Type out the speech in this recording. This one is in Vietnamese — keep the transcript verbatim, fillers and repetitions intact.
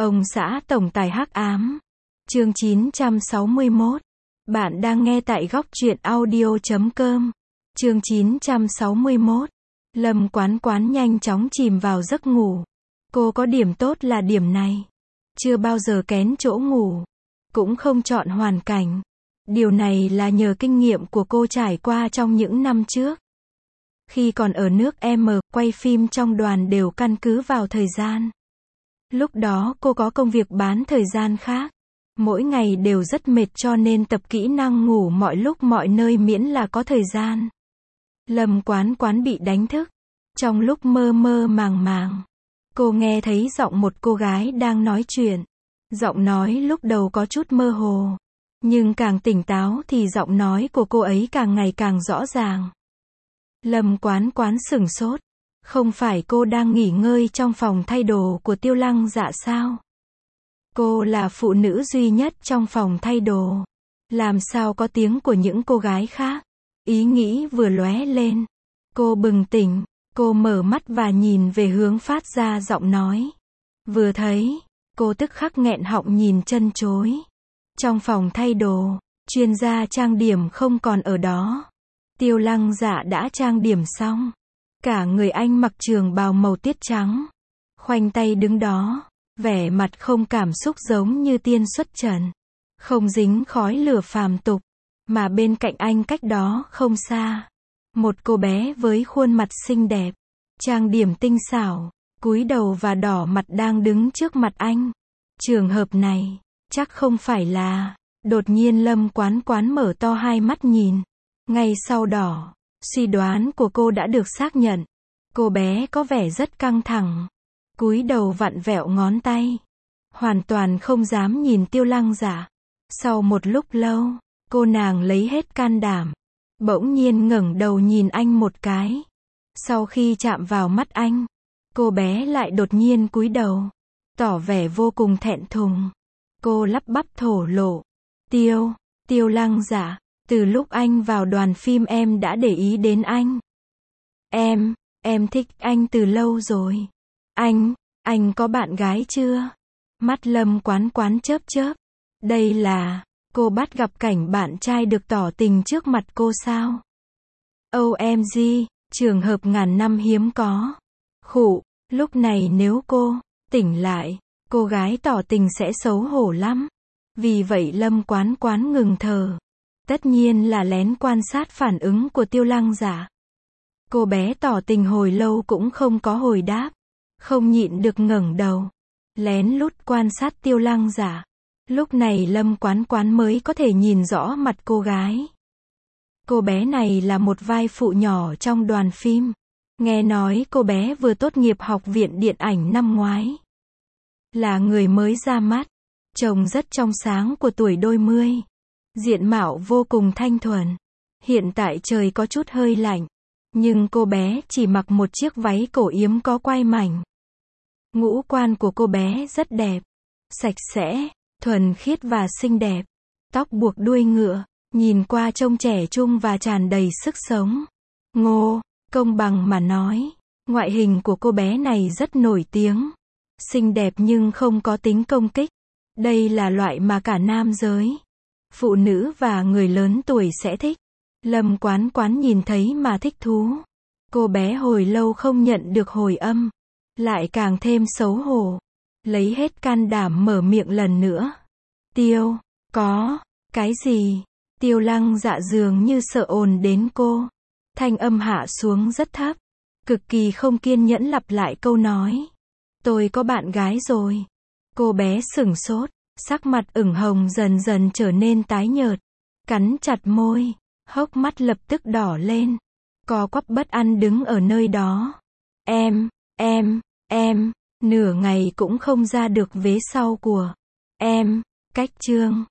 Ông xã tổng tài hắc ám. Chương chín trăm sáu mươi mốt. Bạn đang nghe tại góc truyện audio chấm com. Chương chín trăm sáu mươi mốt. Lâm Quán Quán nhanh chóng chìm vào giấc ngủ. Cô có điểm tốt là điểm này. Chưa bao giờ kén chỗ ngủ. Cũng không chọn hoàn cảnh. Điều này là nhờ kinh nghiệm của cô trải qua trong những năm trước. Khi còn ở nước M, quay phim trong đoàn đều căn cứ vào thời gian. Lúc đó cô có công việc bán thời gian khác. Mỗi ngày đều rất mệt cho nên tập kỹ năng ngủ mọi lúc mọi nơi miễn là có thời gian. Lâm Quán Quán bị đánh thức. Trong lúc mơ mơ màng màng, cô nghe thấy giọng một cô gái đang nói chuyện. Giọng nói lúc đầu có chút mơ hồ. Nhưng càng tỉnh táo thì giọng nói của cô ấy càng ngày càng rõ ràng. Lâm Quán Quán sửng sốt. Không phải cô đang nghỉ ngơi trong phòng thay đồ của Tiêu Lăng Dạ sao? Cô là phụ nữ duy nhất trong phòng thay đồ. Làm sao có tiếng của những cô gái khác? Ý nghĩ vừa lóe lên. Cô bừng tỉnh. Cô mở mắt và nhìn về hướng phát ra giọng nói. Vừa thấy, cô tức khắc nghẹn họng nhìn chân chối. Trong phòng thay đồ, chuyên gia trang điểm không còn ở đó. Tiêu Lăng Dạ đã trang điểm xong. Cả người anh mặc trường bào màu tiết trắng. Khoanh tay đứng đó. Vẻ mặt không cảm xúc giống như tiên xuất trần. Không dính khói lửa phàm tục. Mà bên cạnh anh cách đó không xa. Một cô bé với khuôn mặt xinh đẹp. Trang điểm tinh xảo. Cúi đầu và đỏ mặt đang đứng trước mặt anh. Trường hợp này, chắc không phải là... Đột nhiên Lâm Quán Quán mở to hai mắt nhìn. Ngay sau đó, suy đoán của cô đã được xác nhận. Cô bé có vẻ rất căng thẳng. Cúi đầu vặn vẹo ngón tay. Hoàn toàn không dám nhìn Tiêu Lăng Dạ. Sau một lúc lâu, cô nàng lấy hết can đảm. Bỗng nhiên ngẩng đầu nhìn anh một cái. Sau khi chạm vào mắt anh, cô bé lại đột nhiên cúi đầu. Tỏ vẻ vô cùng thẹn thùng. Cô lắp bắp thổ lộ. Tiêu, Tiêu Lăng Dạ, từ lúc anh vào đoàn phim em đã để ý đến anh. Em, em thích anh từ lâu rồi. Anh, anh có bạn gái chưa? Mắt Lâm Quán Quán chớp chớp. Đây là, cô bắt gặp cảnh bạn trai được tỏ tình trước mặt cô sao? ô em giê, trường hợp ngàn năm hiếm có. Khụ, lúc này nếu cô tỉnh lại, cô gái tỏ tình sẽ xấu hổ lắm. Vì vậy Lâm Quán Quán ngừng thở. Tất nhiên là lén quan sát phản ứng của Tiêu Lăng Dạ. Cô bé tỏ tình hồi lâu cũng không có hồi đáp. Không nhịn được ngẩng đầu. Lén lút quan sát Tiêu Lăng Dạ. Lúc này Lâm Quán Quán mới có thể nhìn rõ mặt cô gái. Cô bé này là một vai phụ nhỏ trong đoàn phim. Nghe nói cô bé vừa tốt nghiệp học viện điện ảnh năm ngoái. Là người mới ra mắt. Trông rất trong sáng của tuổi đôi mươi. Diện mạo vô cùng thanh thuần. Hiện tại trời có chút hơi lạnh. Nhưng cô bé chỉ mặc một chiếc váy cổ yếm có quai mảnh. Ngũ quan của cô bé rất đẹp. Sạch sẽ, thuần khiết và xinh đẹp. Tóc buộc đuôi ngựa. Nhìn qua trông trẻ trung và tràn đầy sức sống. Ngô, công bằng mà nói. Ngoại hình của cô bé này rất nổi tiếng. Xinh đẹp nhưng không có tính công kích. Đây là loại mà cả nam giới, phụ nữ và người lớn tuổi sẽ thích. Lâm Quán Quán nhìn thấy mà thích thú. Cô bé hồi lâu không nhận được hồi âm. Lại càng thêm xấu hổ. Lấy hết can đảm mở miệng lần nữa. Tiêu, có, cái gì? Tiêu Lăng Dạ dường như sợ ồn đến cô. Thanh âm hạ xuống rất thấp. Cực kỳ không kiên nhẫn lặp lại câu nói. Tôi có bạn gái rồi. Cô bé sửng sốt. Sắc mặt ửng hồng dần dần trở nên tái nhợt. Cắn chặt môi. Hốc mắt lập tức đỏ lên. Co quắp bất an đứng ở nơi đó. Em, em, em. Nửa ngày cũng không ra được vế sau của em. Cách chương.